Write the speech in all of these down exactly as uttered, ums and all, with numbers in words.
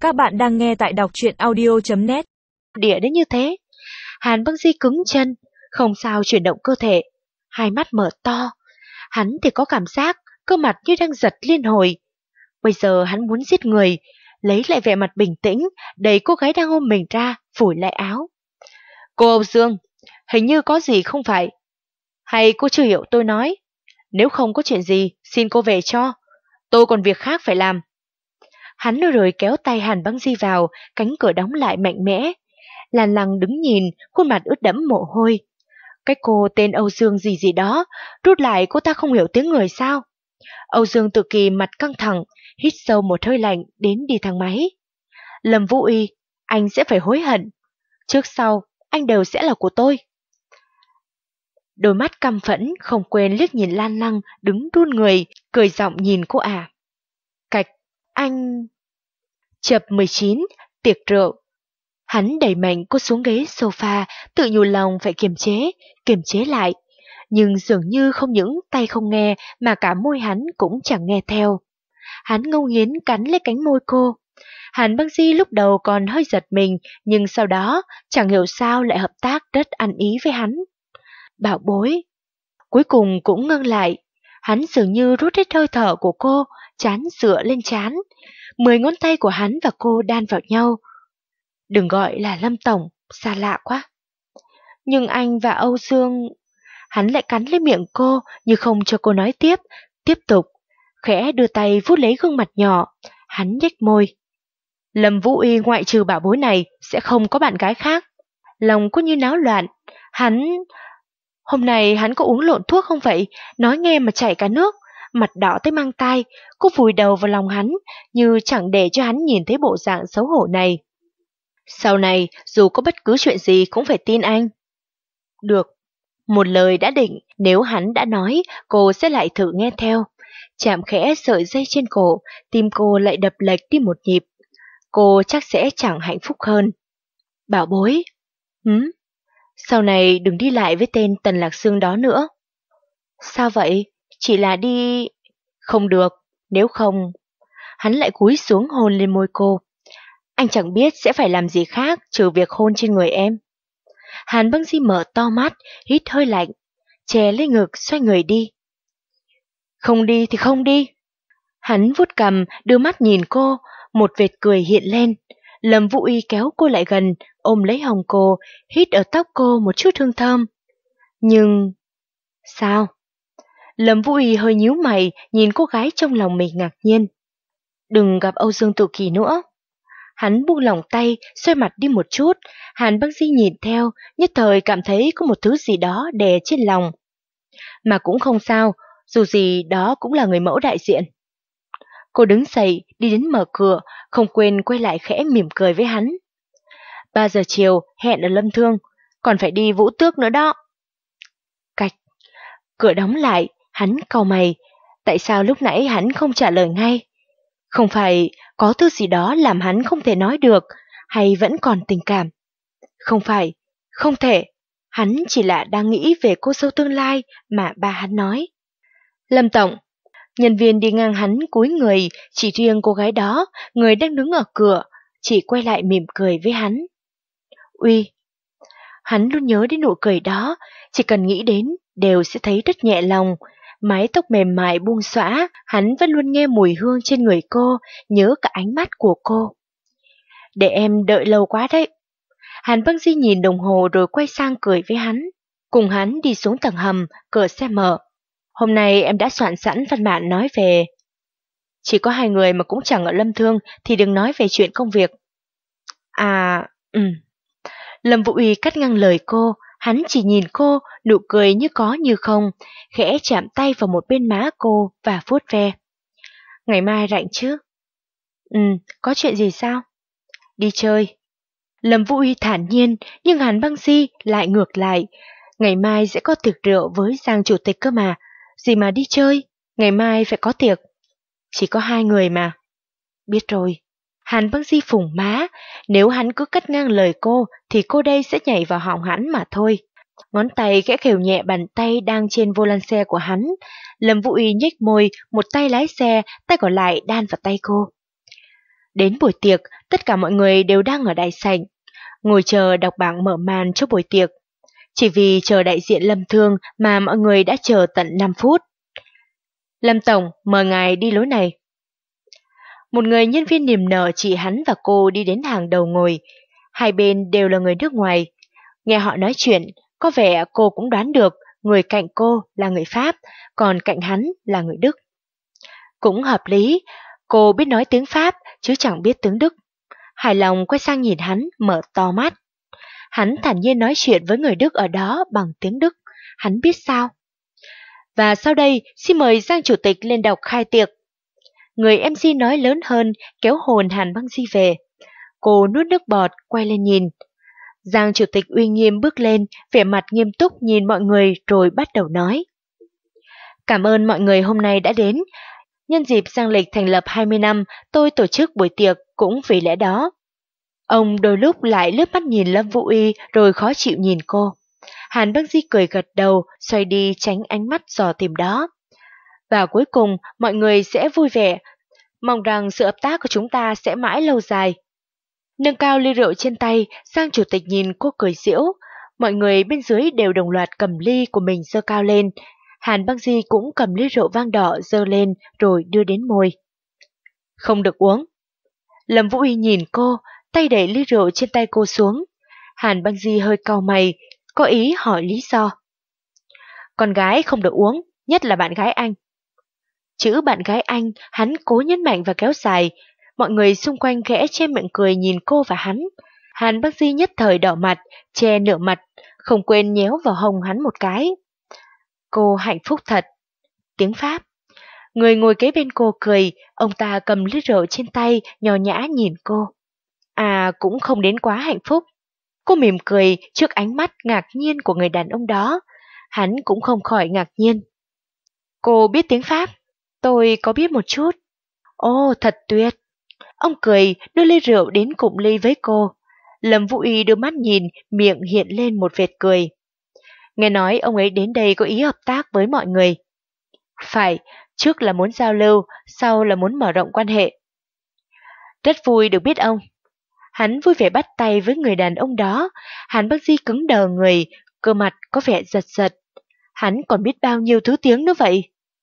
Các bạn đang nghe tại đọc truyện audio chấm net. Địa đến như thế, Hàn Băng Di cứng chân, không sao chuyển động cơ thể, hai mắt mở to. Hắn thì có cảm giác cơ mặt như đang giật liên hồi. Bây giờ hắn muốn giết người, lấy lại vẻ mặt bình tĩnh, đẩy cô gái đang ôm mình ra, phủi lại áo. Cô Âu Dương, hình như có gì không phải? Hay cô chưa hiểu tôi nói? Nếu không có chuyện gì, xin cô về cho. Tôi còn việc khác phải làm. Hắn rồi kéo tay Hàn Băng Di vào, cánh cửa đóng lại mạnh mẽ. Lan Lăng đứng nhìn, khuôn mặt ướt đẫm mồ hôi. Cái cô tên Âu Dương gì gì đó, rút lại cô ta không hiểu tiếng người sao? Âu Dương Tự Kỳ mặt căng thẳng, hít sâu một hơi lạnh đến đi thang máy. Lâm Vũ Y, anh sẽ phải hối hận. Trước sau, anh đều sẽ là của tôi. Đôi mắt căm phẫn không quên liếc nhìn Lan Lăng đứng run người, cười giọng nhìn cô ả. Cạch, anh... Chập mười chín, tiệc rượu. Hắn đẩy mạnh cô xuống ghế sofa, tự nhủ lòng phải kiềm chế, kiềm chế lại. Nhưng dường như không những tay không nghe mà cả môi hắn cũng chẳng nghe theo. Hắn ngâu nghiến cắn lấy cánh môi cô. Hàn Băng Di lúc đầu còn hơi giật mình, nhưng sau đó chẳng hiểu sao lại hợp tác rất ăn ý với hắn. Bảo bối. Cuối cùng cũng ngưng lại. Hắn dường như rút hết hơi thở của cô, chán dựa lên chán. Mười ngón tay của hắn và cô đan vào nhau. Đừng gọi là Lâm Tổng, xa lạ quá. Nhưng anh và Âu Dương... Hắn lại cắn lấy miệng cô như không cho cô nói tiếp, tiếp tục. Khẽ đưa tay vuốt lấy gương mặt nhỏ. Hắn nhếch môi. Lâm Vũ Y ngoại trừ bảo bối này sẽ không có bạn gái khác. Lòng cô như náo loạn. Hắn... Hôm nay hắn có uống lộn thuốc không vậy? Nói nghe mà chảy cả nước. Mặt đỏ tới mang tai, cô vùi đầu vào lòng hắn, như chẳng để cho hắn nhìn thấy bộ dạng xấu hổ này. Sau này, dù có bất cứ chuyện gì cũng phải tin anh. Được. Một lời đã định, nếu hắn đã nói, cô sẽ lại thử nghe theo. Chạm khẽ sợi dây trên cổ, tim cô lại đập lệch đi một nhịp. Cô chắc sẽ chẳng hạnh phúc hơn. Bảo bối. Hứ? Sau này đừng đi lại với tên Tần Lạc Sương đó nữa. Sao vậy? Chỉ là đi... Không được, nếu không... Hắn lại cúi xuống hôn lên môi cô. Anh chẳng biết sẽ phải làm gì khác trừ việc hôn trên người em. Hàn Băng Di mở to mắt, hít hơi lạnh, chè lấy ngực xoay người đi. Không đi thì không đi. Hắn vuốt cằm, đưa mắt nhìn cô, một vệt cười hiện lên. Lâm Vũ Y kéo cô lại gần, ôm lấy hồng cô, hít ở tóc cô một chút hương thơm. Nhưng... Sao? Lâm Vũ Y hơi nhíu mày, nhìn cô gái trong lòng mình ngạc nhiên. Đừng gặp Âu Dương Tự Kỳ nữa. Hắn buông lỏng tay, xoay mặt đi một chút. Hàn Băng Di nhìn theo, nhất thời cảm thấy có một thứ gì đó đè trên lòng. Mà cũng không sao, dù gì đó cũng là người mẫu đại diện. Cô đứng dậy, đi đến mở cửa, không quên quay lại khẽ mỉm cười với hắn. Ba giờ chiều, hẹn ở Lâm Thương, còn phải đi Vũ Tước nữa đó. Cạch. Cửa đóng lại, hắn cau mày. Tại sao lúc nãy hắn không trả lời ngay? Không phải có thứ gì đó làm hắn không thể nói được, hay vẫn còn tình cảm? Không phải, không thể. Hắn chỉ là đang nghĩ về cô dâu tương lai mà ba hắn nói. Lâm Tổng. Nhân viên đi ngang hắn cúi người, chỉ riêng cô gái đó, người đang đứng ở cửa, chỉ quay lại mỉm cười với hắn. Uy. Hắn luôn nhớ đến nụ cười đó, chỉ cần nghĩ đến đều sẽ thấy rất nhẹ lòng. Mái tóc mềm mại buông xõa, hắn vẫn luôn nghe mùi hương trên người cô, nhớ cả ánh mắt của cô. Để em đợi lâu quá đấy. Hàn Băng Di nhìn đồng hồ rồi quay sang cười với hắn. Cùng hắn đi xuống tầng hầm, cửa xe mở. Hôm nay em đã soạn sẵn văn bản nói về... Chỉ có hai người mà cũng chẳng ở Lâm Thương thì đừng nói về chuyện công việc. À, ừ. Lâm Vũ Uy cắt ngang lời cô, hắn chỉ nhìn cô, nụ cười như có như không, khẽ chạm tay vào một bên má cô và vuốt ve. Ngày mai rảnh chứ? Ừ, có chuyện gì sao? Đi chơi. Lâm Vũ Uy thản nhiên, nhưng Hàn Băng Di lại ngược lại. Ngày mai sẽ có tiệc rượu với Giang chủ tịch cơ mà. Gì mà đi chơi, ngày mai phải có tiệc. Chỉ có hai người mà. Biết rồi. Hàn Băng Di phủng má, nếu hắn cứ cắt ngang lời cô thì cô đây sẽ nhảy vào họng hắn mà thôi. Ngón tay khẽ khều nhẹ bàn tay đang trên vô lăng xe của hắn. Lâm Vũ Uy nhếch môi, một tay lái xe, tay còn lại đan vào tay cô. Đến buổi tiệc, tất cả mọi người đều đang ở đại sảnh, ngồi chờ đọc bảng mở màn cho buổi tiệc. Chỉ vì chờ đại diện Lâm Thương mà mọi người đã chờ tận năm phút. Lâm Tổng, mời ngài đi lối này. Một người nhân viên niềm nở chỉ hắn và cô đi đến hàng đầu ngồi. Hai bên đều là người nước ngoài. Nghe họ nói chuyện, có vẻ cô cũng đoán được người cạnh cô là người Pháp, còn cạnh hắn là người Đức. Cũng hợp lý, cô biết nói tiếng Pháp chứ chẳng biết tiếng Đức. Hài lòng quay sang nhìn hắn, mở to mắt. Hắn thản nhiên nói chuyện với người Đức ở đó bằng tiếng Đức, hắn biết sao. Và sau đây, xin mời Giang Chủ tịch lên đọc khai tiệc. Người em xê nói lớn hơn, kéo hồn Hàn Băng Di về. Cô nuốt nước bọt, quay lên nhìn. Giang Chủ tịch uy nghiêm bước lên, vẻ mặt nghiêm túc nhìn mọi người rồi bắt đầu nói. Cảm ơn mọi người hôm nay đã đến. Nhân dịp Giang Lịch thành lập hai mươi năm, tôi tổ chức buổi tiệc cũng vì lẽ đó. Ông đôi lúc lại lướt mắt nhìn Lâm Vũ Uy rồi khó chịu nhìn cô. Hàn Băng Di cười gật đầu, xoay đi tránh ánh mắt dò tìm đó. Và cuối cùng, mọi người sẽ vui vẻ. Mong rằng sự hợp tác của chúng ta sẽ mãi lâu dài. Nâng cao ly rượu trên tay, Giang Chủ tịch nhìn cô cười giễu. Mọi người bên dưới đều đồng loạt cầm ly của mình giơ cao lên. Hàn Băng Di cũng cầm ly rượu vang đỏ giơ lên rồi đưa đến môi. Không được uống. Lâm Vũ Uy nhìn cô, tay đẩy ly rượu trên tay cô xuống. Hàn Băng Di hơi cau mày, có ý hỏi lý do. Con gái không được uống, nhất là bạn gái anh. Chữ bạn gái anh, hắn cố nhấn mạnh và kéo dài. Mọi người xung quanh khẽ che miệng cười nhìn cô và hắn. Hàn Băng Di nhất thời đỏ mặt, che nửa mặt, không quên nhéo vào hông hắn một cái. Cô hạnh phúc thật. Tiếng Pháp. Người ngồi kế bên cô cười, ông ta cầm lít rượu trên tay, nhò nhã nhìn cô. À, cũng không đến quá hạnh phúc. Cô mỉm cười trước ánh mắt ngạc nhiên của người đàn ông đó. Hắn cũng không khỏi ngạc nhiên. Cô biết tiếng Pháp? Tôi có biết một chút. Ồ, thật tuyệt. Ông cười, đưa ly rượu đến cụm ly với cô. Lâm Vũ Uy đưa mắt nhìn, miệng hiện lên một vệt cười. Nghe nói ông ấy đến đây có ý hợp tác với mọi người. Phải, trước là muốn giao lưu, sau là muốn mở rộng quan hệ. Rất vui được biết ông. Hắn vui vẻ bắt tay với người đàn ông đó. Hàn Băng Di cứng đờ người, cơ mặt có vẻ giật giật. Hắn còn biết bao nhiêu thứ tiếng nữa vậy.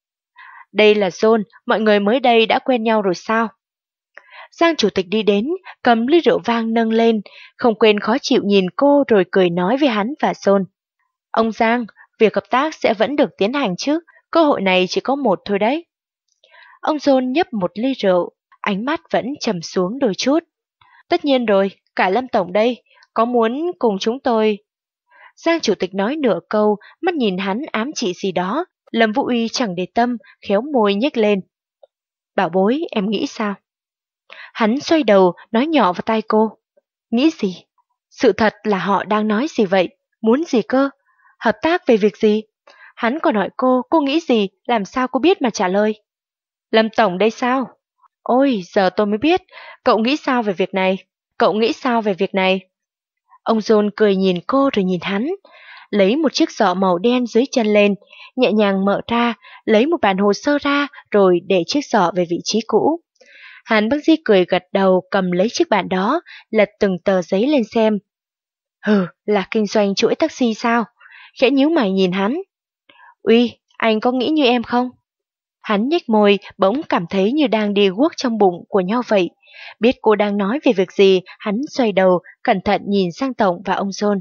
Đây là John, mọi người mới đây đã quen nhau rồi sao? Giang Chủ tịch đi đến, cầm ly rượu vang nâng lên, không quên khó chịu nhìn cô rồi cười nói với hắn và John. Ông Giang, việc hợp tác sẽ vẫn được tiến hành chứ, cơ hội này chỉ có một thôi đấy. Ông John nhấp một ly rượu, ánh mắt vẫn trầm xuống đôi chút. Tất nhiên rồi, cả Lâm Tổng đây, có muốn cùng chúng tôi... Giang Chủ tịch nói nửa câu, mắt nhìn hắn ám chỉ gì đó, Lâm Vũ Uy chẳng để tâm, khéo môi nhếch lên. Bảo bối, em nghĩ sao? Hắn xoay đầu, nói nhỏ vào tai cô. Nghĩ gì? Sự thật là họ đang nói gì vậy? Muốn gì cơ? Hợp tác về việc gì? Hắn còn hỏi cô, cô nghĩ gì, làm sao cô biết mà trả lời? Lâm Tổng đây sao? Ôi, giờ tôi mới biết, cậu nghĩ sao về việc này? Cậu nghĩ sao về việc này? Ông John cười nhìn cô rồi nhìn hắn, lấy một chiếc giỏ màu đen dưới chân lên, nhẹ nhàng mở ra, lấy một bản hồ sơ ra rồi để chiếc giỏ về vị trí cũ. Hàn Băng Di cười gật đầu cầm lấy chiếc bản đó, lật từng tờ giấy lên xem. Hừ, là kinh doanh chuỗi taxi sao? Khẽ nhíu mày nhìn hắn. Uy, anh có nghĩ như em không? Hắn nhếch môi, bỗng cảm thấy như đang đi guốc trong bụng của nhau vậy. Biết cô đang nói về việc gì, hắn xoay đầu, cẩn thận nhìn sang Tổng và ông John.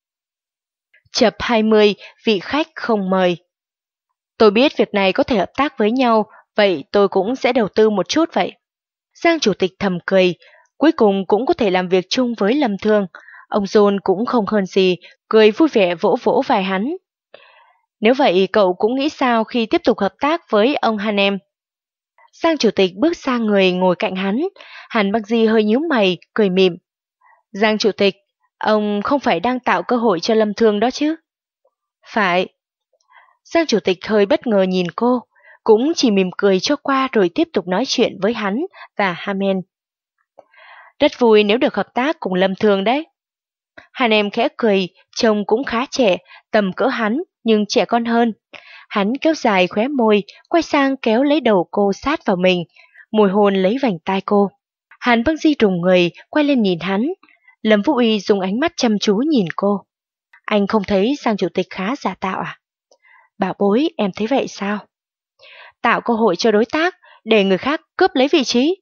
Chập hai mươi, vị khách không mời. Tôi biết việc này có thể hợp tác với nhau, vậy tôi cũng sẽ đầu tư một chút vậy. Giang Chủ tịch thầm cười, cuối cùng cũng có thể làm việc chung với Lâm Thương. Ông John cũng không hơn gì, cười vui vẻ vỗ vỗ vai hắn. Nếu vậy cậu cũng nghĩ sao khi tiếp tục hợp tác với ông Hanem? Giang Chủ tịch bước sang người ngồi cạnh hắn, Hàn Băng Di hơi nhíu mày, cười mỉm. Giang Chủ tịch, ông không phải đang tạo cơ hội cho Lâm Thương đó chứ? Phải. Giang Chủ tịch hơi bất ngờ nhìn cô, cũng chỉ mỉm cười cho qua rồi tiếp tục nói chuyện với hắn và Hamen. Rất vui nếu được hợp tác cùng Lâm Thương đấy. Hàn em khẽ cười, trông cũng khá trẻ, tầm cỡ hắn nhưng trẻ con hơn. Hắn kéo dài khóe môi, quay sang kéo lấy đầu cô sát vào mình, môi hôn lấy vành tai cô. Hàn Băng Di trùng người, quay lên nhìn hắn. Lâm Vũ Uy dùng ánh mắt chăm chú nhìn cô. Anh không thấy Giang chủ tịch khá giả tạo à? Bảo bối, em thấy vậy sao? Tạo cơ hội cho đối tác, để người khác cướp lấy vị trí.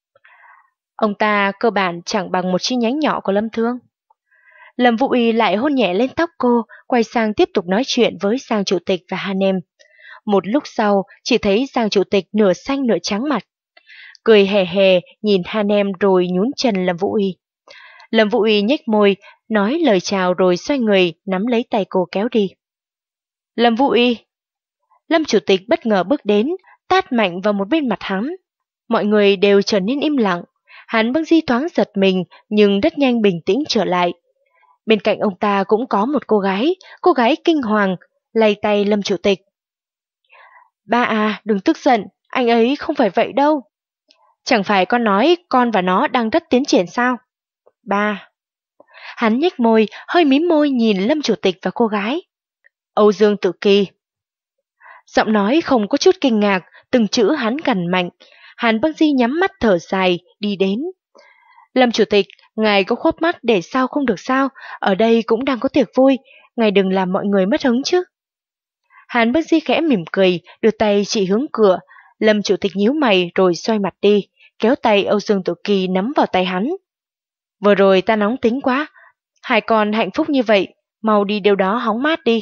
Ông ta cơ bản chẳng bằng một chi nhánh nhỏ của Lâm Thương. Lâm Vũ Uy lại hôn nhẹ lên tóc cô, quay sang tiếp tục nói chuyện với Giang chủ tịch và Han Em. Một lúc sau, chỉ thấy Giang chủ tịch nửa xanh nửa trắng mặt. Cười hề hề nhìn Han Em rồi nhún chân Lâm Vũ Uy. Lâm Vũ Uy nhếch môi, nói lời chào rồi xoay người nắm lấy tay cô kéo đi. Lâm Vũ Uy. Lâm chủ tịch bất ngờ bước đến, tát mạnh vào một bên mặt hắn. Mọi người đều trở nên im lặng. Hàn Băng Di thoáng giật mình nhưng rất nhanh bình tĩnh trở lại. Bên cạnh ông ta cũng có một cô gái, cô gái kinh hoàng, lay tay Lâm chủ tịch. Ba à, đừng tức giận, anh ấy không phải vậy đâu. Chẳng phải con nói con và nó đang rất tiến triển sao? Ba. Hắn nhếch môi, hơi mím môi nhìn Lâm chủ tịch và cô gái. Âu Dương Tự Kỳ. Giọng nói không có chút kinh ngạc, từng chữ hắn gằn mạnh. Hàn Băng Di nhắm mắt thở dài, đi đến. Lâm chủ tịch, ngài có khuất mắt để sao không được sao, ở đây cũng đang có tiệc vui, ngài đừng làm mọi người mất hứng chứ. Hàn Băng Di khẽ mỉm cười, đưa tay chỉ hướng cửa. Lâm chủ tịch nhíu mày rồi xoay mặt đi, kéo tay Âu Dương Tự Kỳ nắm vào tay hắn. Vừa rồi ta nóng tính quá, hai con hạnh phúc như vậy, mau đi điều đó hóng mát đi.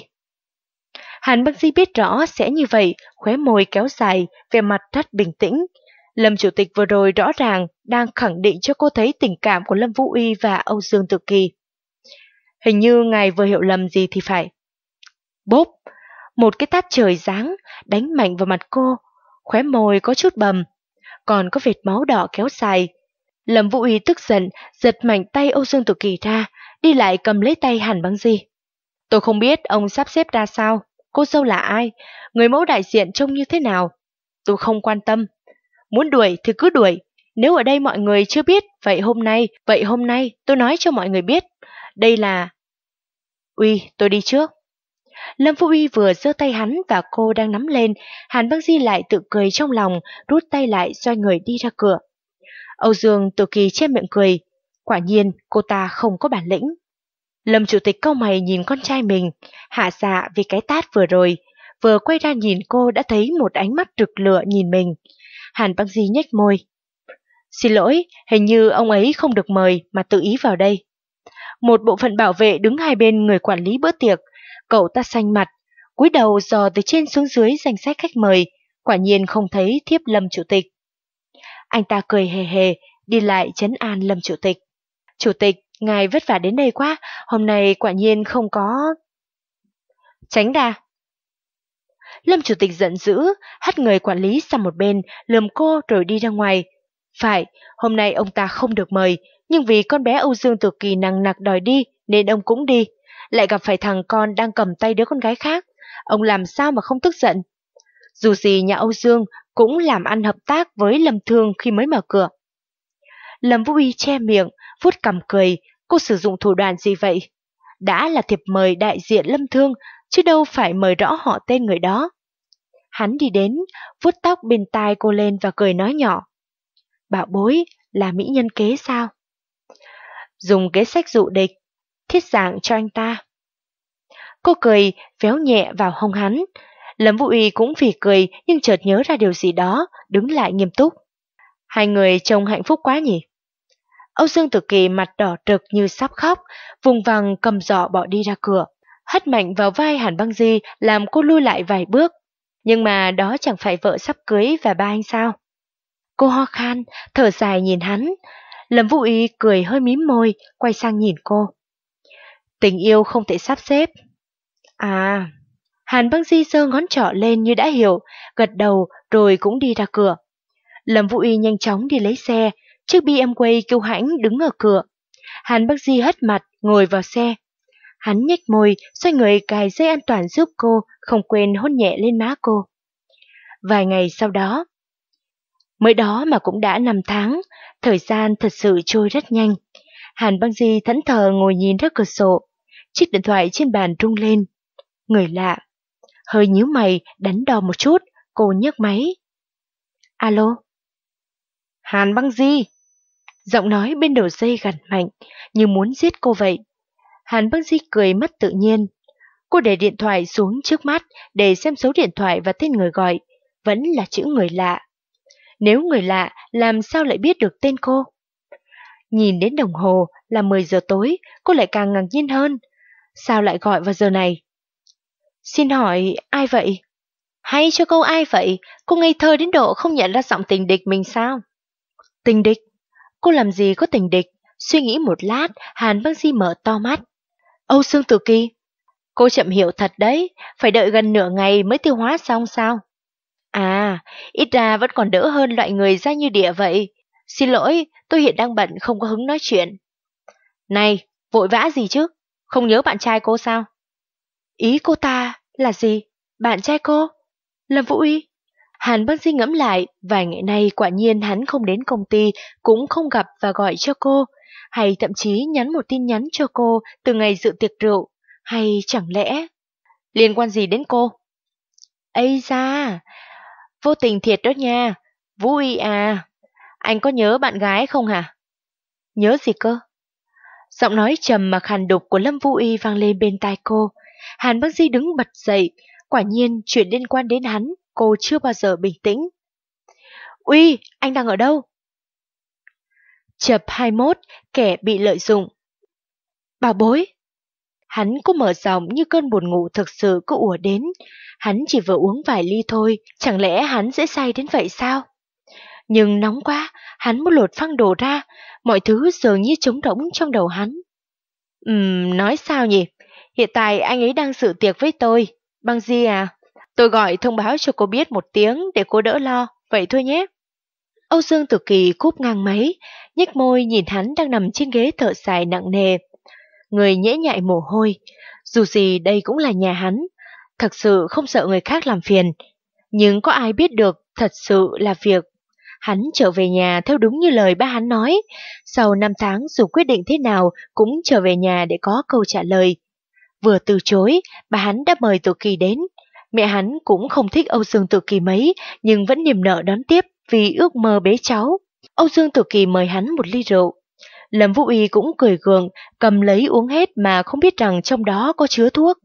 Hàn Băng Di biết rõ sẽ như vậy, khóe môi kéo dài, vẻ mặt rất bình tĩnh. Lâm chủ tịch vừa rồi rõ ràng đang khẳng định cho cô thấy tình cảm của Lâm Vũ Uy và Âu Dương Tự Kỳ. Hình như ngài vừa hiểu lầm gì thì phải. Bốp, một cái tát trời giáng, đánh mạnh vào mặt cô, khóe môi có chút bầm, còn có vệt máu đỏ kéo dài. Lâm Vũ Uy tức giận, giật mạnh tay Âu Dương Tự Kỳ ra, đi lại cầm lấy tay Hàn Băng Di. Tôi không biết ông sắp xếp ra sao, cô dâu là ai, người mẫu đại diện trông như thế nào. Tôi không quan tâm. Muốn đuổi thì cứ đuổi. Nếu ở đây mọi người chưa biết, vậy hôm nay, vậy hôm nay tôi nói cho mọi người biết. Đây là... Uy, tôi đi trước. Lâm Vũ Uy vừa giơ tay hắn và cô đang nắm lên, Hàn Băng Di lại tự cười trong lòng, rút tay lại xoay người đi ra cửa. Âu Dương Tự Kỳ che miệng cười. Quả nhiên, cô ta không có bản lĩnh. Lâm chủ tịch cau mày nhìn con trai mình, hạ dạ vì cái tát vừa rồi, vừa quay ra nhìn cô đã thấy một ánh mắt rực lửa nhìn mình. Hàn Băng Di nhếch môi. Xin lỗi, hình như ông ấy không được mời mà tự ý vào đây. Một bộ phận bảo vệ đứng hai bên người quản lý bữa tiệc, cậu ta xanh mặt, cúi đầu dò từ trên xuống dưới danh sách khách mời, quả nhiên không thấy thiếp Lâm chủ tịch. Anh ta cười hề hề, đi lại trấn an Lâm chủ tịch. Chủ tịch, ngài vất vả đến đây quá, hôm nay quả nhiên không có... Tránh ra. Lâm chủ tịch giận dữ, hất người quản lý sang một bên, lườm cô rồi đi ra ngoài. Phải, hôm nay ông ta không được mời, nhưng vì con bé Âu Dương Tự Kỳ nằng nặc đòi đi, nên ông cũng đi. Lại gặp phải thằng con đang cầm tay đứa con gái khác, ông làm sao mà không tức giận. Dù gì nhà Âu Dương cũng làm ăn hợp tác với Lâm Thương khi mới mở cửa. Lâm Vũ Uy che miệng, vuốt cằm cười, cô sử dụng thủ đoạn gì vậy? Đã là thiệp mời đại diện Lâm Thương, chứ đâu phải mời rõ họ tên người đó. Hắn đi đến, vuốt tóc bên tai cô lên và cười nói nhỏ. Bảo bối, là mỹ nhân kế sao? Dùng kế sách dụ địch, thiết dạng cho anh ta. Cô cười, véo nhẹ vào hông hắn. Lâm Vũ Uy cũng vì cười nhưng chợt nhớ ra điều gì đó, đứng lại nghiêm túc. Hai người trông hạnh phúc quá nhỉ? Âu Dương Tự Kỳ mặt đỏ rực như sắp khóc, vùng vằng cầm giỏ bỏ đi ra cửa, hất mạnh vào vai Hàn Băng Di làm cô lui lại vài bước. Nhưng mà đó chẳng phải vợ sắp cưới và ba anh sao? Cô ho khan, thở dài nhìn hắn. Lâm Vũ Uy cười hơi mím môi, quay sang nhìn cô. Tình yêu không thể sắp xếp. À, Hàn Băng Di giơ ngón trỏ lên như đã hiểu, gật đầu rồi cũng đi ra cửa. Lâm Vũ Uy nhanh chóng đi lấy xe, chiếc bê em vê kiêu hãnh đứng ở cửa. Hàn Băng Di hất mặt, ngồi vào xe. Hắn nhếch môi, xoay người cài dây an toàn giúp cô, không quên hôn nhẹ lên má cô. Vài ngày sau đó, mới đó mà cũng đã năm tháng, thời gian thật sự trôi rất nhanh. Hàn Băng Di thẫn thờ ngồi nhìn ra cửa sổ, chiếc điện thoại trên bàn rung lên. Người lạ, hơi nhíu mày, đắn đo một chút, cô nhấc máy. Alo? Hàn Băng Di. Giọng nói bên đầu dây gằn mạnh, như muốn giết cô vậy. Hàn Băng Di cười mất tự nhiên. Cô để điện thoại xuống trước mắt để xem số điện thoại và tên người gọi, vẫn là chữ người lạ. Nếu người lạ, làm sao lại biết được tên cô? Nhìn đến đồng hồ là mười giờ tối, cô lại càng ngạc nhiên hơn. Sao lại gọi vào giờ này? Xin hỏi, ai vậy? Hay cho câu ai vậy? Cô ngây thơ đến độ không nhận ra giọng tình địch mình sao? Tình địch? Cô làm gì có tình địch? Suy nghĩ một lát, Hàn Băng Di mở to mắt. Âu Dương Tử Kỳ. Cô chậm hiểu thật đấy, phải đợi gần nửa ngày mới tiêu hóa xong sao? À, ít ra vẫn còn đỡ hơn loại người ra như địa vậy. Xin lỗi, tôi hiện đang bận không có hứng nói chuyện. Này, vội vã gì chứ? Không nhớ bạn trai cô sao? Ý cô ta là gì? Bạn trai cô? Lâm Vũ Uy? Hàn Băng Di ngẫm lại, vài ngày nay quả nhiên hắn không đến công ty, cũng không gặp và gọi cho cô, hay thậm chí nhắn một tin nhắn cho cô từ ngày dự tiệc rượu, hay chẳng lẽ... Liên quan gì đến cô? Ây da, vô tình thiệt đó nha, Vũ Uy à, anh có nhớ bạn gái không hả? Nhớ gì cơ? Giọng nói trầm mà khàn đục của Lâm Vũ Uy vang lên bên tai cô. Hàn Băng Di đứng bật dậy, quả nhiên chuyện liên quan đến hắn, cô chưa bao giờ bình tĩnh. Uy, anh đang ở đâu? Chập hai mươi mốt, kẻ bị lợi dụng. Bảo bối. Hắn có mở giọng như cơn buồn ngủ thực sự cứ ùa đến. Hắn chỉ vừa uống vài ly thôi, chẳng lẽ hắn dễ say đến vậy sao? Nhưng nóng quá, hắn muốn lột phăng đồ ra, mọi thứ dường như trống rỗng trong đầu hắn. Ừm, nói sao nhỉ? Hiện tại anh ấy đang dự tiệc với tôi. Băng Di à, tôi gọi thông báo cho cô biết một tiếng để cô đỡ lo, vậy thôi nhé. Âu Dương Tử Kỳ cúp ngang máy, nhếch môi nhìn hắn đang nằm trên ghế thở dài nặng nề. Người nhễ nhại mồ hôi, dù gì đây cũng là nhà hắn, thật sự không sợ người khác làm phiền. Nhưng có ai biết được thật sự là việc hắn trở về nhà theo đúng như lời ba hắn nói, sau năm tháng dù quyết định thế nào cũng trở về nhà để có câu trả lời. Vừa từ chối, bà hắn đã mời Tử Kỳ đến. Mẹ hắn cũng không thích Âu Dương Tử Kỳ mấy, nhưng vẫn niềm nở đón tiếp vì ước mơ bế cháu. Âu Dương Tử Kỳ mời hắn một ly rượu. Lâm Vũ Uy cũng cười gượng, cầm lấy uống hết mà không biết rằng trong đó có chứa thuốc.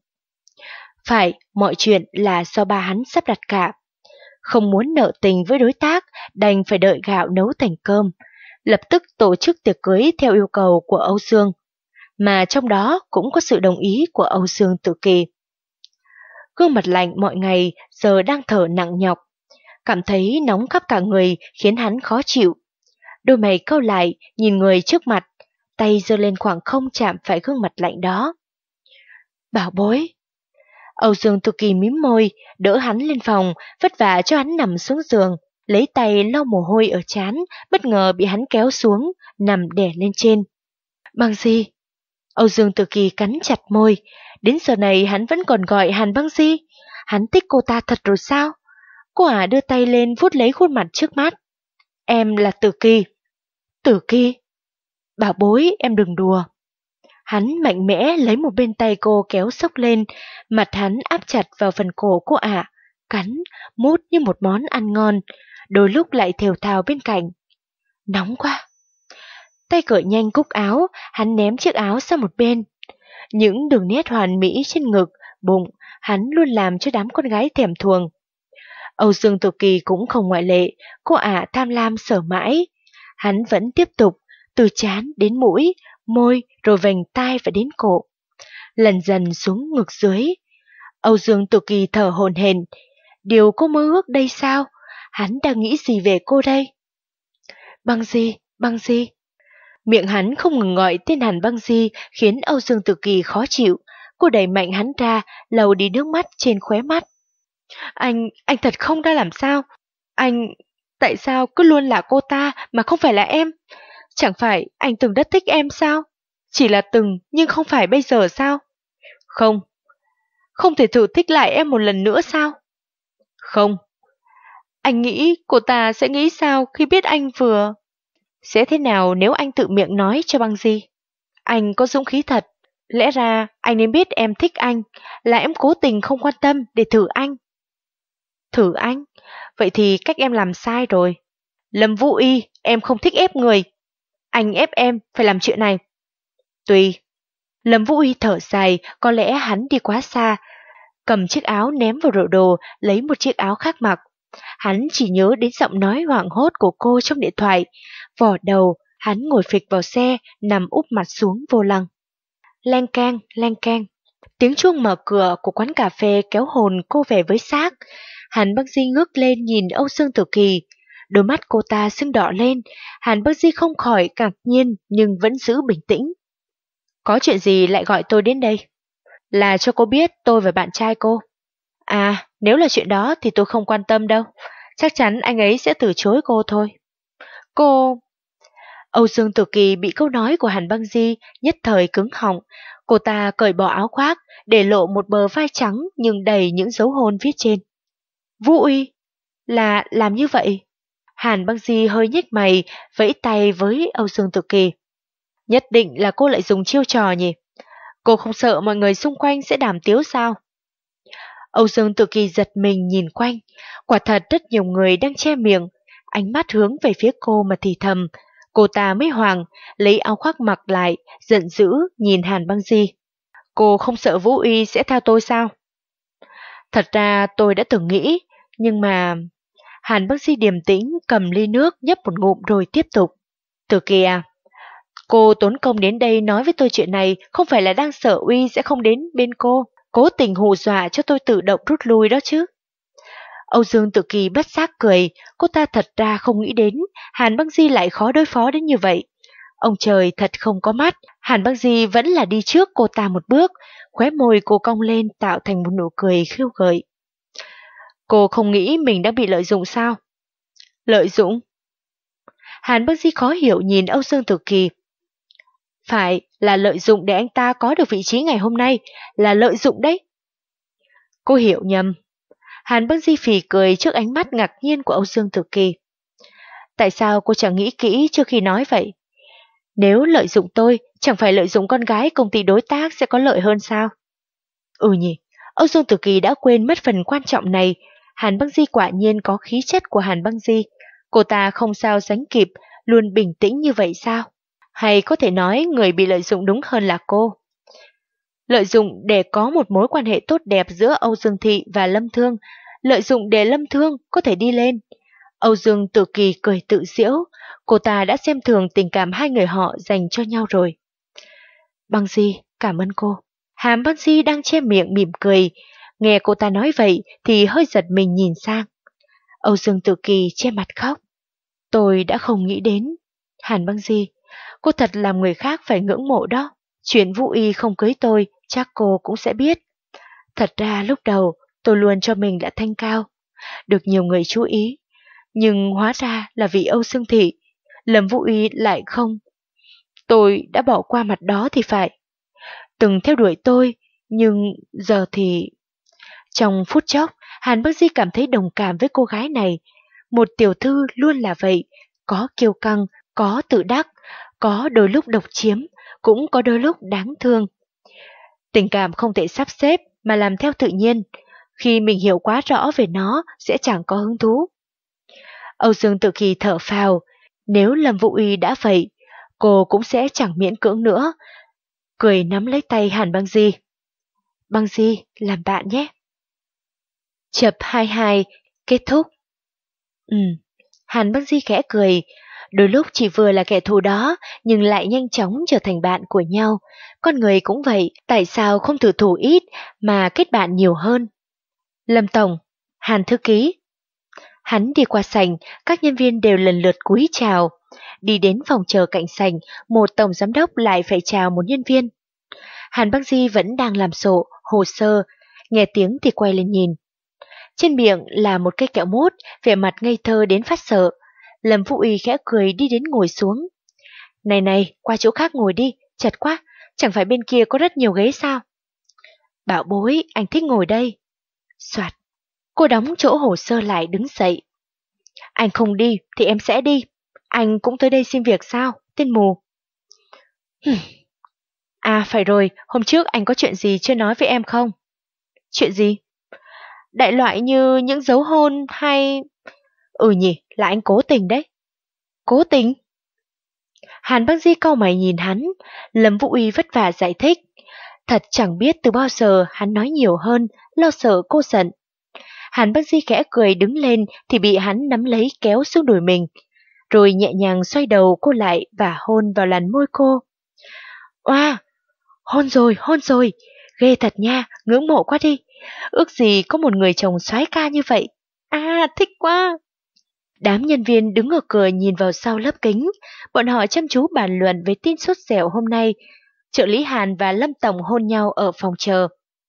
Phải, mọi chuyện là do ba hắn sắp đặt cả. Không muốn nợ tình với đối tác, đành phải đợi gạo nấu thành cơm. Lập tức tổ chức tiệc cưới theo yêu cầu của Âu Dương, mà trong đó cũng có sự đồng ý của Âu Dương Tử Kỳ. Gương mặt lạnh mọi ngày giờ đang thở nặng nhọc, cảm thấy nóng khắp cả người khiến hắn khó chịu. Đôi mày cau lại nhìn người trước mặt, tay giơ lên khoảng không chạm phải gương mặt lạnh đó. Bảo bối. Âu Dương Tử Kỳ mím môi, đỡ hắn lên phòng, vất vả cho hắn nằm xuống giường, lấy tay lau mồ hôi ở trán, bất ngờ bị hắn kéo xuống, nằm đè lên trên. Băng Di. Âu Dương Tử Kỳ cắn chặt môi, đến giờ này hắn vẫn còn gọi Hàn Băng Di. Hắn thích cô ta thật rồi sao? Cô ả đưa tay lên vuốt lấy khuôn mặt trước mắt. Em là Tử Kỳ. Tử Kỳ? Bảo bối, em đừng đùa. Hắn mạnh mẽ lấy một bên tay cô kéo xốc lên, mặt hắn áp chặt vào phần cổ cô ả, cắn, mút như một món ăn ngon, đôi lúc lại thều thào bên cạnh. Nóng quá. Tay cởi nhanh cúc áo, hắn ném chiếc áo sang một bên. Những đường nét hoàn mỹ trên ngực, bụng, hắn luôn làm cho đám con gái thèm thuồng. Âu Dương Tử Kỳ cũng không ngoại lệ, cô ả tham lam sở mãi. Hắn vẫn tiếp tục, từ trán đến mũi, môi, rồi vành tai và đến cổ. Lần dần xuống ngực dưới. Âu Dương Tử Kỳ thở hổn hển. Điều cô mơ ước đây sao? Hắn đang nghĩ gì về cô đây? Băng Di, Băng Di. Miệng hắn không ngừng gọi tên Hàn Băng Di khiến Âu Dương Tử Kỳ khó chịu. Cô đẩy mạnh hắn ra, lau đi nước mắt trên khóe mắt. Anh, anh thật không đã làm sao? Anh, tại sao cứ luôn là cô ta mà không phải là em? Chẳng phải anh từng rất thích em sao? Chỉ là từng nhưng không phải bây giờ sao? Không. Không thể thử thích lại em một lần nữa sao? Không. Anh nghĩ cô ta sẽ nghĩ sao khi biết anh vừa... Sẽ thế nào nếu anh tự miệng nói cho Băng Di? Anh có dũng khí thật. Lẽ ra anh nên biết em thích anh, là em cố tình không quan tâm để thử anh. Thử anh? Vậy thì cách em làm sai rồi. Lâm Vũ Y, em không thích ép người. Anh ép em phải làm chuyện này. Tùy. Lâm Vũ Uy thở dài, có lẽ hắn đi quá xa. Cầm chiếc áo ném vào rổ đồ, lấy một chiếc áo khác mặc. Hắn chỉ nhớ đến giọng nói hoảng hốt của cô trong điện thoại. Vò đầu, hắn ngồi phịch vào xe, nằm úp mặt xuống vô lăng. Leng keng, leng keng. Tiếng chuông mở cửa của quán cà phê kéo hồn cô về với xác. Hàn Băng Di ngước lên nhìn Âu Dương Tử Kỳ. Đôi mắt cô ta sưng đỏ lên. Hàn Băng Di không khỏi ngạc nhiên nhưng vẫn giữ bình tĩnh. Có chuyện gì lại gọi tôi đến đây? Là cho cô biết tôi và bạn trai cô. À, nếu là chuyện đó thì tôi không quan tâm đâu. Chắc chắn anh ấy sẽ từ chối cô thôi. Cô... Âu Dương Tử Kỳ bị câu nói của Hàn Băng Di nhất thời cứng họng. Cô ta cởi bỏ áo khoác, để lộ một bờ vai trắng nhưng đầy những dấu hôn viết trên. Vũ Uy, là làm như vậy? Hàn Băng Di hơi nhếch mày, vẫy tay với Âu Dương Tử Kỳ. Nhất định là cô lại dùng chiêu trò nhỉ? Cô không sợ mọi người xung quanh sẽ đàm tiếu sao? Âu Dương Tử Kỳ giật mình nhìn quanh. Quả thật rất nhiều người đang che miệng, ánh mắt hướng về phía cô mà thì thầm. Cô ta mới hoảng, lấy áo khoác mặc lại, giận dữ nhìn Hàn Băng Di. Cô không sợ Vũ Uy sẽ theo tôi sao? Thật ra tôi đã từng nghĩ, nhưng mà... Hàn Băng Di điềm tĩnh cầm ly nước nhấp một ngụm rồi tiếp tục. Tử Kỳ à, cô tốn công đến đây nói với tôi chuyện này không phải là đang sợ Uy sẽ không đến bên cô, cố tình hù dọa cho tôi tự động rút lui đó chứ. Âu Dương Tử Kỳ bất giác cười, cô ta thật ra không nghĩ đến Hàn Băng Di lại khó đối phó đến như vậy. Ông trời thật không có mắt, Hàn Băng Di vẫn là đi trước cô ta một bước, khóe môi cô cong lên tạo thành một nụ cười khiêu gợi. Cô không nghĩ mình đã bị lợi dụng sao? Lợi dụng? Hàn Băng Di khó hiểu nhìn Âu Dương Tử Kỳ. Phải là lợi dụng để anh ta có được vị trí ngày hôm nay, là lợi dụng đấy. Cô hiểu nhầm. Hàn Băng Di phì cười trước ánh mắt ngạc nhiên của Âu Dương Tử Kỳ. Tại sao cô chẳng nghĩ kỹ trước khi nói vậy? Nếu lợi dụng tôi, chẳng phải lợi dụng con gái công ty đối tác sẽ có lợi hơn sao? Ừ nhỉ, Âu Dương Tử Kỳ đã quên mất phần quan trọng này. Hàn Băng Di quả nhiên có khí chất của Hàn Băng Di. Cô ta không sao sánh kịp, luôn bình tĩnh như vậy sao? Hay có thể nói người bị lợi dụng đúng hơn là cô? Lợi dụng để có một mối quan hệ tốt đẹp giữa Âu Dương Thị và Lâm Thương, lợi dụng để Lâm Thương có thể đi lên. Âu Dương Tử Kỳ cười tự giễu, cô ta đã xem thường tình cảm hai người họ dành cho nhau rồi. Băng Di, cảm ơn cô. Hàn Băng Di đang che miệng mỉm cười, nghe cô ta nói vậy thì hơi giật mình nhìn sang. Âu Dương Tử Kỳ che mặt khóc. Tôi đã không nghĩ đến. Hàn Băng Di, cô thật làm người khác phải ngưỡng mộ đó. Chuyện Vũ Y không cưới tôi, chắc cô cũng sẽ biết. Thật ra lúc đầu, tôi luôn cho mình là thanh cao, được nhiều người chú ý. Nhưng hóa ra là vì Âu Dương Thị, Lâm Vũ Y lại không. Tôi đã bỏ qua mặt đó thì phải. Từng theo đuổi tôi, nhưng giờ thì... Trong phút chốc, Hàn Băng Di cảm thấy đồng cảm với cô gái này. Một tiểu thư luôn là vậy, có kiêu căng, có tự đắc, có đôi lúc độc chiếm, cũng có đôi lúc đáng thương. Tình cảm không thể sắp xếp mà làm theo tự nhiên. Khi mình hiểu quá rõ về nó sẽ chẳng có hứng thú. Âu Dương Tử Kỳ thở phào, nếu Lâm Vũ Uy đã vậy, cô cũng sẽ chẳng miễn cưỡng nữa. Cười nắm lấy tay Hàn Băng Di. Băng Di, làm bạn nhé. Chập hai mươi hai, kết thúc. Ừ, Hàn Băng Di khẽ cười. Đôi lúc chỉ vừa là kẻ thù đó, nhưng lại nhanh chóng trở thành bạn của nhau. Con người cũng vậy, tại sao không thử thủ ít mà kết bạn nhiều hơn? Lâm Tổng, Hàn Thư Ký. Hắn đi qua sảnh, các nhân viên đều lần lượt cúi chào. Đi đến phòng chờ cạnh sảnh, một tổng giám đốc lại phải chào một nhân viên. Hàn Băng Di vẫn đang làm sổ, hồ sơ, nghe tiếng thì quay lên nhìn. Trên miệng là một cây kẹo mút, vẻ mặt ngây thơ đến phát sợ. Lâm Vũ Uy khẽ cười đi đến ngồi xuống. Này này, qua chỗ khác ngồi đi, chật quá, chẳng phải bên kia có rất nhiều ghế sao? Bảo bối, anh thích ngồi đây. Soạt, cô đóng chỗ hồ sơ lại đứng dậy. Anh không đi thì em sẽ đi. Anh cũng tới đây xin việc sao, tên mù. À phải rồi, hôm trước anh có chuyện gì chưa nói với em không? Chuyện gì? Đại loại như những dấu hôn hay... Ừ nhỉ, là anh cố tình đấy. Cố tình? Hàn Bác Di cau mày nhìn hắn, Lâm Vũ Uy vất vả giải thích. Thật chẳng biết từ bao giờ hắn nói nhiều hơn, lo sợ cô giận. Hàn Bác Di khẽ cười đứng lên thì bị hắn nắm lấy kéo xuống đùi mình, rồi nhẹ nhàng xoay đầu cô lại và hôn vào làn môi cô. Oa, hôn rồi, hôn rồi, ghê thật nha, ngưỡng mộ quá đi. Ước gì có một người chồng soái ca như vậy. À, thích quá. Đám nhân viên đứng ở cửa nhìn vào sau lớp kính, bọn họ chăm chú bàn luận về tin sốt dẻo hôm nay. Trợ lý Hàn và Lâm Tổng hôn nhau ở phòng chờ.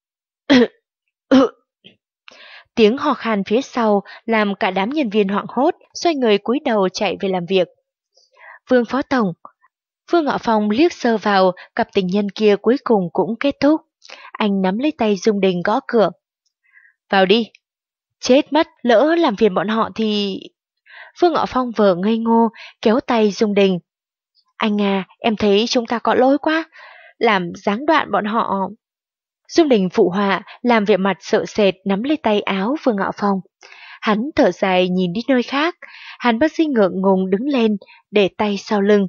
Tiếng ho khan phía sau làm cả đám nhân viên hoảng hốt, xoay người cúi đầu chạy về làm việc. Vương Phó Tổng. Vương Ngọ Phong liếc sơ vào, cặp tình nhân kia cuối cùng cũng kết thúc. Anh nắm lấy tay Dung Đình gõ cửa. Vào đi. Chết mất, lỡ làm phiền bọn họ thì... Vương Ngọ Phong vờ ngây ngô, kéo tay Dung Đình. Anh à, em thấy chúng ta có lỗi quá, làm gián đoạn bọn họ. Dung Đình phụ họa, làm vẻ mặt sợ sệt nắm lấy tay áo Vương Ngọ Phong. Hắn thở dài nhìn đi nơi khác, Hàn Bác Di ngượng ngùng đứng lên, để tay sau lưng.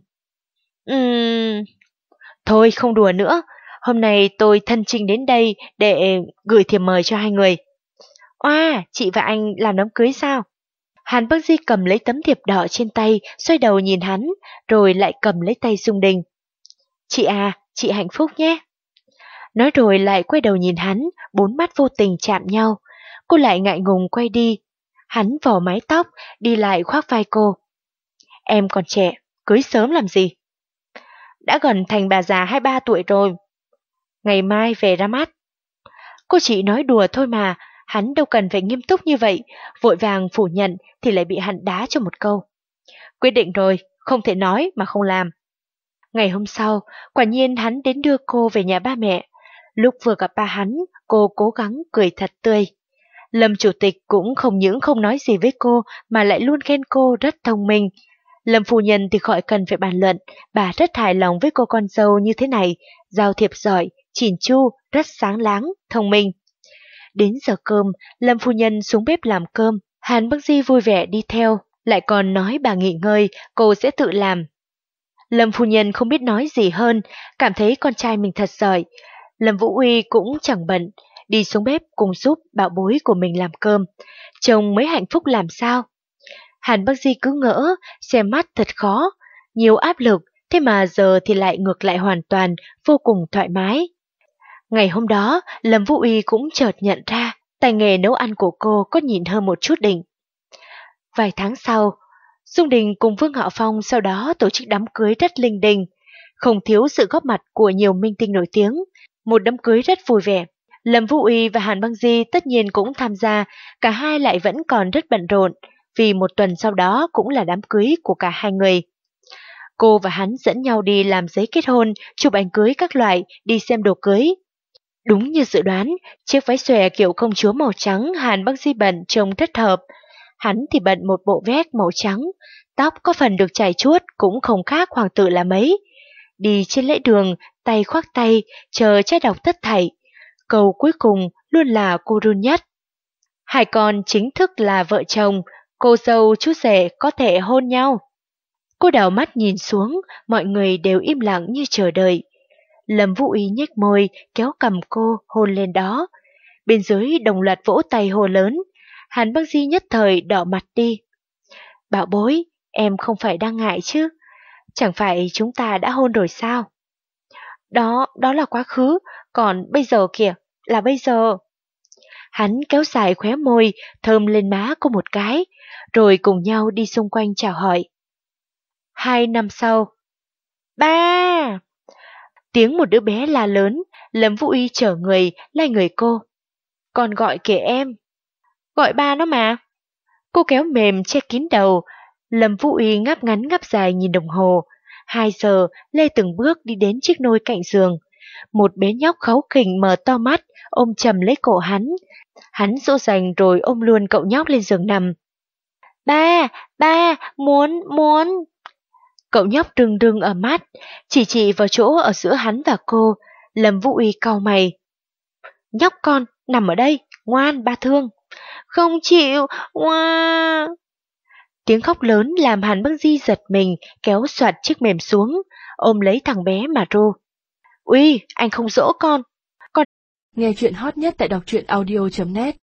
Ừm... Thôi không đùa nữa, hôm nay tôi thân chinh đến đây để gửi thiệp mời cho hai người. Oa, chị và anh làm đám cưới sao? Hàn Bác Di cầm lấy tấm thiệp đỏ trên tay, xoay đầu nhìn hắn, rồi lại cầm lấy tay Dung Đình. Chị à, chị hạnh phúc nhé. Nói rồi lại quay đầu nhìn hắn, bốn mắt vô tình chạm nhau. Cô lại ngại ngùng quay đi. Hắn vò mái tóc, đi lại khoác vai cô. Em còn trẻ, cưới sớm làm gì? Đã gần thành bà già hai mươi ba tuổi rồi. Ngày mai về ra mắt. Cô chỉ nói đùa thôi mà, hắn đâu cần phải nghiêm túc như vậy, vội vàng phủ nhận thì lại bị hắn đá cho một câu. Quyết định rồi, không thể nói mà không làm. Ngày hôm sau, quả nhiên hắn đến đưa cô về nhà ba mẹ. Lúc vừa gặp ba hắn, cô cố gắng cười thật tươi. Lâm chủ tịch cũng không những không nói gì với cô mà lại luôn khen cô rất thông minh. Lâm phu nhân thì khỏi cần phải bàn luận, bà rất hài lòng với cô con dâu như thế này, giao thiệp giỏi, chỉn chu, rất sáng láng, thông minh. Đến giờ cơm, Lâm phu nhân xuống bếp làm cơm, Hàn Bác Di vui vẻ đi theo, lại còn nói bà nghỉ ngơi, cô sẽ tự làm. Lâm phu nhân không biết nói gì hơn, cảm thấy con trai mình thật giỏi. Lâm Vũ Uy cũng chẳng bận, đi xuống bếp cùng giúp bảo bối của mình làm cơm. Chồng mới hạnh phúc làm sao? Hàn Bác Di cứ ngỡ, xem mắt thật khó, nhiều áp lực, thế mà giờ thì lại ngược lại hoàn toàn, vô cùng thoải mái. Ngày hôm đó, Lâm Vũ Uy cũng chợt nhận ra, tài nghề nấu ăn của cô có nhịn hơn một chút đỉnh. Vài tháng sau, Dung Đình cùng Vương Ngọ Phong sau đó tổ chức đám cưới rất linh đình, không thiếu sự góp mặt của nhiều minh tinh nổi tiếng, một đám cưới rất vui vẻ. Lâm Vũ Uy và Hàn Băng Di tất nhiên cũng tham gia, cả hai lại vẫn còn rất bận rộn, vì một tuần sau đó cũng là đám cưới của cả hai người. Cô và hắn dẫn nhau đi làm giấy kết hôn, chụp ảnh cưới các loại, đi xem đồ cưới. Đúng như dự đoán, chiếc váy xòe kiểu công chúa màu trắng Hàn Băng Di bận trông rất hợp. Hắn thì bận một bộ vest màu trắng, tóc có phần được chải chuốt cũng không khác hoàng tử là mấy. Đi trên lễ đường, tay khoác tay, chờ trai đọc tất thảy. Câu cuối cùng luôn là cô run nhất. Hai con chính thức là vợ chồng, cô dâu chú rể có thể hôn nhau. Cô đảo mắt nhìn xuống, mọi người đều im lặng như chờ đợi. Lâm Vũ Uy nhếch môi, kéo cầm cô, hôn lên đó. Bên dưới đồng loạt vỗ tay hô lớn. Hàn Bác Di nhất thời đỏ mặt đi. Bảo bối, em không phải đang ngại chứ? Chẳng phải chúng ta đã hôn rồi sao? Đó, đó là quá khứ, còn bây giờ kìa, là bây giờ. Hắn kéo dài khóe môi, thơm lên má cô một cái, rồi cùng nhau đi xung quanh chào hỏi. Hai năm sau. Ba! Tiếng một đứa bé la lớn, Lâm Vũ Uy chở người, lai người cô. Còn gọi kìa em. Gọi ba nó mà. Cô kéo mềm che kín đầu. Lâm Vũ Uy ngáp ngắn ngáp dài nhìn đồng hồ. Hai giờ, lê từng bước đi đến chiếc nôi cạnh giường. Một bé nhóc kháu khỉnh mở to mắt, ôm chầm lấy cổ hắn. Hắn dỗ dành rồi ôm luôn cậu nhóc lên giường nằm. Ba, ba, muốn, muốn. Cậu nhóc rưng rưng ở mắt, chỉ chỉ vào chỗ ở giữa hắn và cô. Lâm Vũ Uy cau mày. Nhóc con, nằm ở đây, ngoan, ba thương. Không chịu, ngoan. Tiếng khóc lớn làm Hàn Băng Di giật mình, kéo soạt chiếc mềm xuống, ôm lấy thằng bé mà rô. Uy, anh không dỗ con. Con... Nghe chuyện hot nhất tại đọc truyện audio chấm net